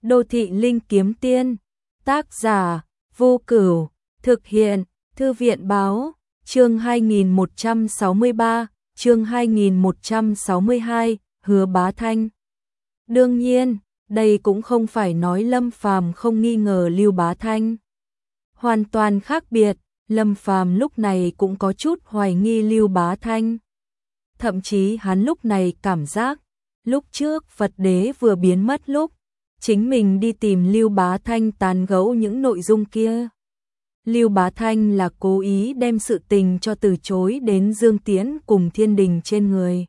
Đô thị linh kiếm tiên, tác giả, Vô Cửu, thực hiện, Thư viện báo, chương 2163, chương 2162, Hứa Bá Thanh. Đương nhiên, đây cũng không phải nói Lâm Phàm không nghi ngờ Lưu Bá Thanh. Hoàn toàn khác biệt, Lâm Phàm lúc này cũng có chút hoài nghi Lưu Bá Thanh. Thậm chí hắn lúc này cảm giác, lúc trước Phật Đế vừa biến mất lúc, chính mình đi tìm Lưu Bá Thanh tán gẫu những nội dung kia. Lưu Bá Thanh là cố ý đem sự tình cho từ chối đến Dương Tiễn cùng Thiên Đình trên người.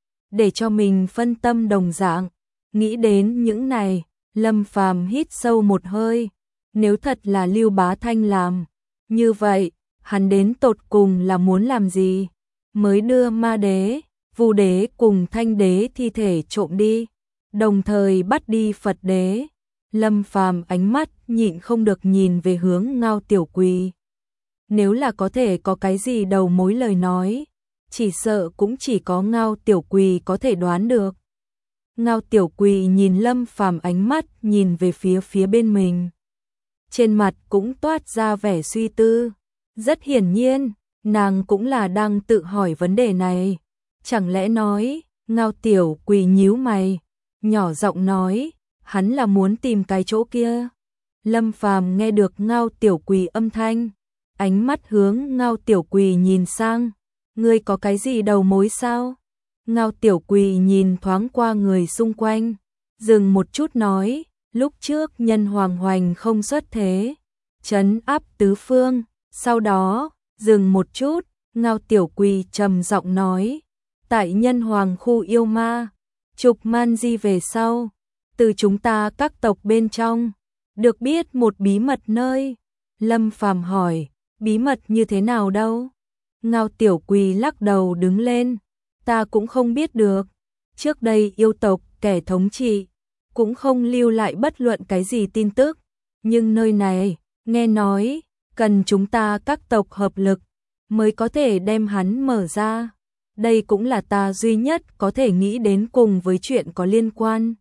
Để cho mình phân tâm đồng dạng, nghĩ đến những này, Lâm Phàm hít sâu một hơi. Nếu thật là Lưu Bá Thanh làm, như vậy, hắn đến tột cùng là muốn làm gì? Mới đưa Ma Đế, Vu Đế cùng Thanh Đế thi thể trộm đi, đồng thời bắt đi Phật Đế. Lâm Phàm ánh mắt nhịn không được nhìn về hướng Ngao Tiểu Quỳ. Nếu là có thể có cái gì đầu mối lời nói, chỉ sợ cũng chỉ có Ngao Tiểu Quỳ có thể đoán được. Ngao Tiểu Quỳ nhìn Lâm Phàm ánh mắt nhìn về phía bên mình. Trên mặt cũng toát ra vẻ suy tư. Rất hiển nhiên, nàng cũng là đang tự hỏi vấn đề này. Chẳng lẽ nói, Ngao Tiểu Quỳ nhíu mày, nhỏ giọng nói, hắn là muốn tìm cái chỗ kia. Lâm Phàm nghe được Ngao Tiểu Quỳ âm thanh, ánh mắt hướng Ngao Tiểu Quỳ nhìn sang. Ngươi có cái gì đầu mối sao? Ngao Tiểu Quỳ nhìn thoáng qua người xung quanh, dừng một chút nói, lúc trước Nhân Hoàng hoành không xuất thế, trấn áp tứ phương, sau đó, dừng một chút, Ngao Tiểu Quỳ trầm giọng nói, tại Nhân Hoàng khu yêu ma, trục man di về sau, từ chúng ta các tộc bên trong, được biết một bí mật nơi. Lâm Phàm hỏi, bí mật như thế nào đâu? Ngao Tiểu Quỳ lắc đầu đứng lên, ta cũng không biết được. Trước đây yêu tộc kẻ thống trị cũng không lưu lại bất luận cái gì tin tức, nhưng nơi này, nghe nói, cần chúng ta các tộc hợp lực mới có thể đem hắn mở ra. Đây cũng là ta duy nhất có thể nghĩ đến cùng với chuyện có liên quan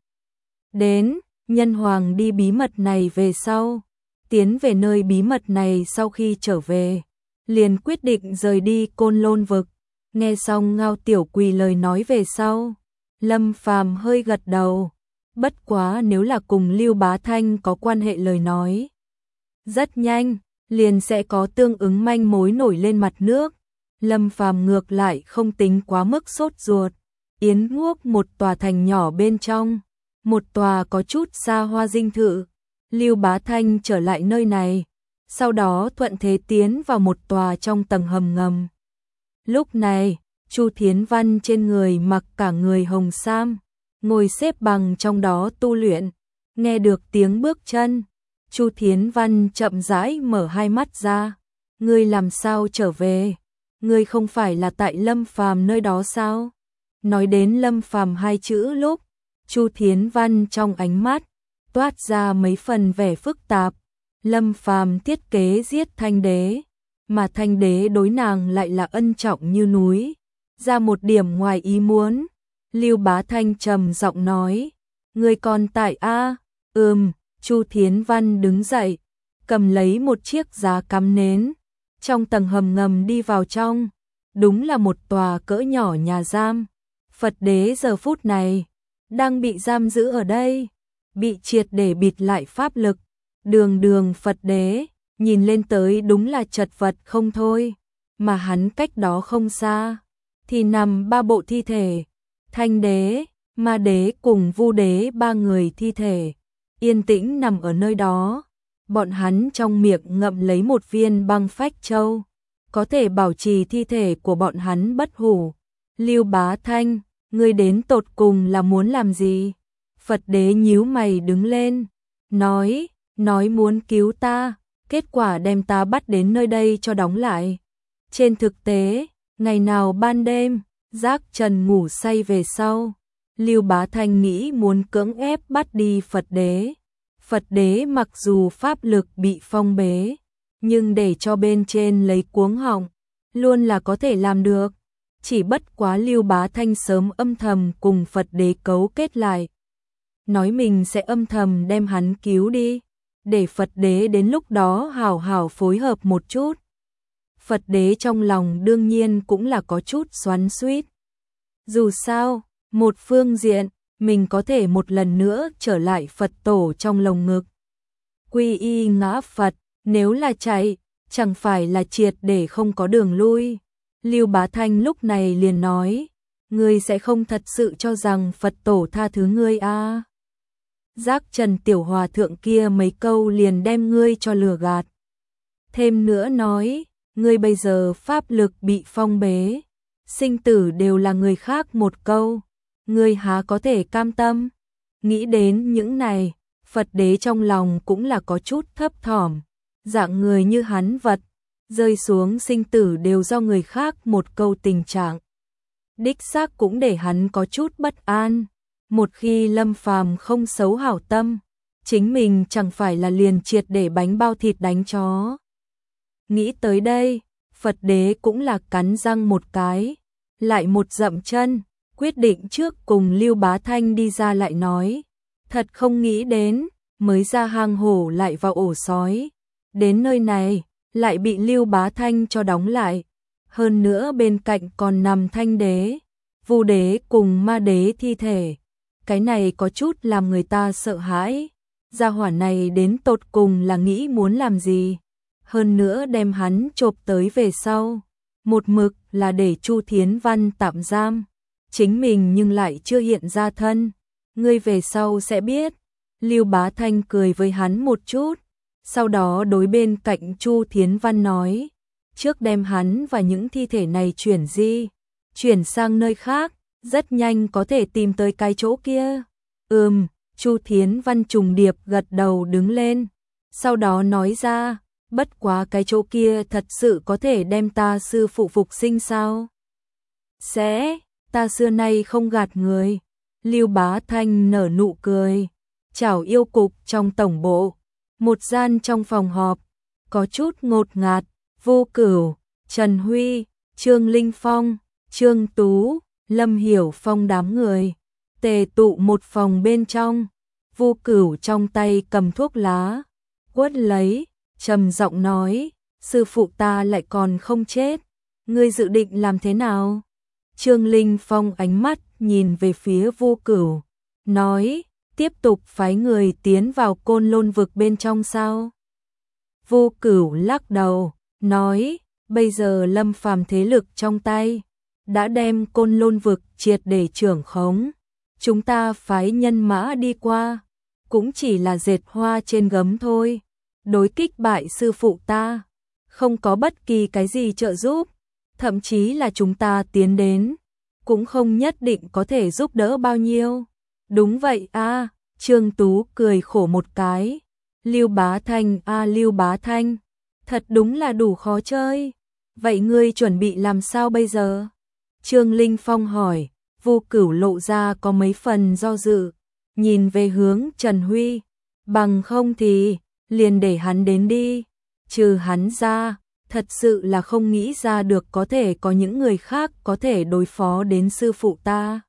đến Nhân Hoàng đi bí mật này về sau. Tiến về nơi bí mật này sau khi trở về, liền quyết định rời đi Côn Lôn vực. Nghe xong Ngao Tiểu Quỳ lời nói về sau, Lâm Phàm hơi gật đầu. Bất quá nếu là cùng Lưu Bá Thanh có quan hệ lời nói, rất nhanh, liền sẽ có tương ứng manh mối nổi lên mặt nước. Lâm Phàm ngược lại không tính quá mức sốt ruột. Yến Quốc một tòa thành nhỏ bên trong, một tòa có chút xa hoa dinh thự. Lưu Bá Thanh trở lại nơi này, sau đó thuận thế tiến vào một tòa trong tầng hầm ngầm. Lúc này, Chu Thiến Văn trên người mặc cả người hồng sam, ngồi xếp bằng trong đó tu luyện. Nghe được tiếng bước chân, Chu Thiến Văn chậm rãi mở hai mắt ra. Ngươi làm sao trở về? Ngươi không phải là tại Lâm Phàm nơi đó sao? Nói đến Lâm Phàm hai chữ lúc, Chu Thiến Văn trong ánh mắt toát ra mấy phần vẻ phức tạp. Lâm Phàm thiết kế giết Thanh Đế, mà Thanh Đế đối nàng lại là ân trọng như núi. Ra một điểm ngoài ý muốn, Lưu Bá Thanh trầm giọng nói, ngươi còn tại a? Chu Thiến Văn đứng dậy, cầm lấy một chiếc giá cắm nến, trong tầng hầm ngầm đi vào trong. Đúng là một tòa cỡ nhỏ nhà giam. Phật Đế giờ phút này đang bị giam giữ ở đây, bị triệt để bịt lại pháp lực. Đường Phật Đế nhìn lên tới đúng là chật vật không thôi, mà hắn cách đó không xa thì nằm ba bộ thi thể, Thanh Đế, Ma Đế cùng Vu Đế, ba người thi thể yên tĩnh nằm ở nơi đó. Bọn hắn trong miệng ngậm lấy một viên băng phách châu, có thể bảo trì thi thể của bọn hắn bất hủ. Lưu Bá Thanh, ngươi đến tột cùng là muốn làm gì? Phật Đế nhíu mày đứng lên, nói muốn cứu ta, kết quả đem ta bắt đến nơi đây cho đóng lại. Trên thực tế, ngày nào ban đêm, giác trần ngủ say về sau, Lưu Bá Thanh nghĩ muốn cưỡng ép bắt đi Phật Đế. Phật Đế mặc dù pháp lực bị phong bế, nhưng để cho bên trên lấy cuống họng, luôn là có thể làm được. Chỉ bất quá Lưu Bá Thanh sớm âm thầm cùng Phật Đế cấu kết lại. nói mình sẽ âm thầm đem hắn cứu đi, để Phật đế đến lúc đó hảo hảo phối hợp một chút. Phật đế trong lòng đương nhiên cũng là có chút xoắn xuýt. Dù sao, một phương diện, mình có thể một lần nữa trở lại Phật tổ trong lồng ngực. Quy y ngã Phật, nếu là chạy, chẳng phải là triệt để không có đường lui. Lưu Bá Thanh lúc này liền nói, ngươi sẽ không thật sự cho rằng Phật tổ tha thứ ngươi à? Giác Trần Tiểu Hòa Thượng kia mấy câu liền đem ngươi cho lừa gạt. Thêm nữa nói, ngươi bây giờ pháp lực bị phong bế, sinh tử đều là người khác một câu, ngươi há có thể cam tâm? Nghĩ đến những này, Phật đế trong lòng cũng là có chút thấp thỏm, dạng người như hắn vật, rơi xuống sinh tử đều do người khác một câu tình trạng. Đích xác cũng để hắn có chút bất an, một khi Lâm Phàm không xấu hảo tâm, chính mình chẳng phải là liền triệt để bánh bao thịt đánh chó. Nghĩ tới đây, Phật đế cũng là cắn răng một cái, lại một dậm chân, quyết định trước cùng Lưu Bá Thanh đi ra lại nói, thật không nghĩ đến, mới ra hang hổ lại vào ổ sói, đến nơi này, lại bị Lưu Bá Thanh cho đóng lại, hơn nữa bên cạnh còn nằm Thanh đế, Vu đế cùng Ma đế thi thể, cái này có chút làm người ta sợ hãi, gia hỏa này đến tột cùng là nghĩ muốn làm gì, hơn nữa đem hắn chộp tới về sau, một mực là để Chu Thiến Văn tạm giam, chính mình nhưng lại chưa hiện ra thân, ngươi về sau sẽ biết. Lưu Bá Thanh cười với hắn một chút, sau đó đối bên cạnh Chu Thiến Văn nói, trước đem hắn và những thi thể này chuyển sang nơi khác, rất nhanh có thể tìm tới cái chỗ kia. Chu Thiến Văn trùng điệp gật đầu đứng lên, sau đó nói ra, bất quá cái chỗ kia thật sự có thể đem ta sư phụ phục sinh sao? Sẽ, ta xưa nay không gạt người. Lưu Bá Thanh nở nụ cười. Chào yêu cục trong tổng bộ, một gian trong phòng họp, có chút ngột ngạt, Vô Cửu, Trần Huy, Trương Linh Phong, Trương Tú, Lâm Hiểu Phong đám người, tề tụ một phòng bên trong, Vô Cửu trong tay cầm thuốc lá, quất lấy, trầm giọng nói, sư phụ ta lại còn không chết, ngươi dự định làm thế nào? Trương Linh Phong ánh mắt nhìn về phía Vô Cửu, nói, tiếp tục phái người tiến vào Côn Lôn vực bên trong sao? Vô Cửu lắc đầu, nói, bây giờ Lâm Phàm thế lực trong tay, đã đem Côn Lôn vực triệt để trưởng khống. Chúng ta phái nhân mã đi qua, cũng chỉ là dệt hoa trên gấm thôi. Đối kích bại sư phụ ta, không có bất kỳ cái gì trợ giúp, thậm chí là chúng ta tiến đến, cũng không nhất định có thể giúp đỡ bao nhiêu. Đúng vậy a, Trương Tú cười khổ một cái. Lưu Bá Thanh a, Lưu Bá Thanh, thật đúng là đủ khó chơi. Vậy ngươi chuẩn bị làm sao bây giờ? Trương Linh Phong hỏi. Vô Cửu lộ ra có mấy phần do dự, nhìn về hướng Trần Huy, bằng không thì liền để hắn đến đi, trừ hắn ra, thật sự là không nghĩ ra được có thể có những người khác có thể đối phó đến sư phụ ta.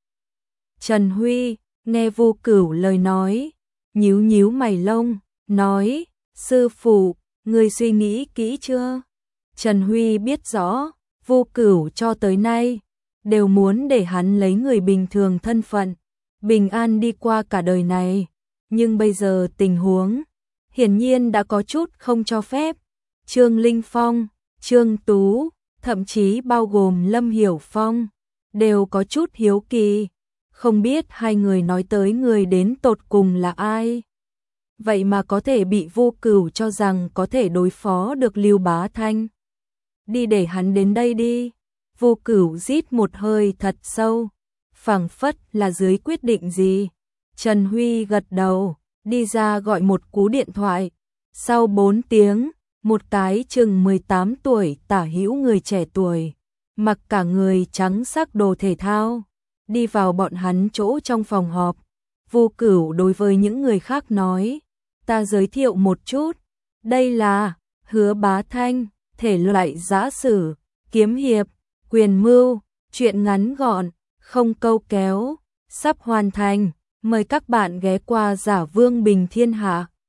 Trần Huy nghe Vô Cửu lời nói, nhíu nhíu mày lông, nói, sư phụ, ngươi suy nghĩ kỹ chưa? Trần Huy biết rõ, Vô Cửu cho tới nay đều muốn để hắn lấy người bình thường thân phận, bình an đi qua cả đời này, nhưng bây giờ tình huống hiển nhiên đã có chút không cho phép. Trương Linh Phong, Trương Tú, thậm chí bao gồm Lâm Hiểu Phong, đều có chút hiếu kỳ, không biết hai người nói tới người đến tột cùng là ai. Vậy mà có thể bị Vô Cửu cho rằng có thể đối phó được Lưu Bá Thanh. Đi để hắn đến đây đi. Vô Cửu rít một hơi thật sâu, phảng phất là dưới quyết định gì. Trần Huy gật đầu, đi ra gọi một cú điện thoại. Sau 4 tiếng, một cái chừng 18 tuổi tả hữu người trẻ tuổi, mặc cả người trắng sắc đồ thể thao, đi vào bọn hắn chỗ trong phòng họp. Vô Cửu đối với những người khác nói, ta giới thiệu một chút, đây là Hứa Bá Thanh, thể loại giã sử, kiếm hiệp, quyền mưu, truyện ngắn gọn, không câu kéo, sắp hoàn thành. Mời các bạn ghé qua Giả Vương Bình Thiên Hạ.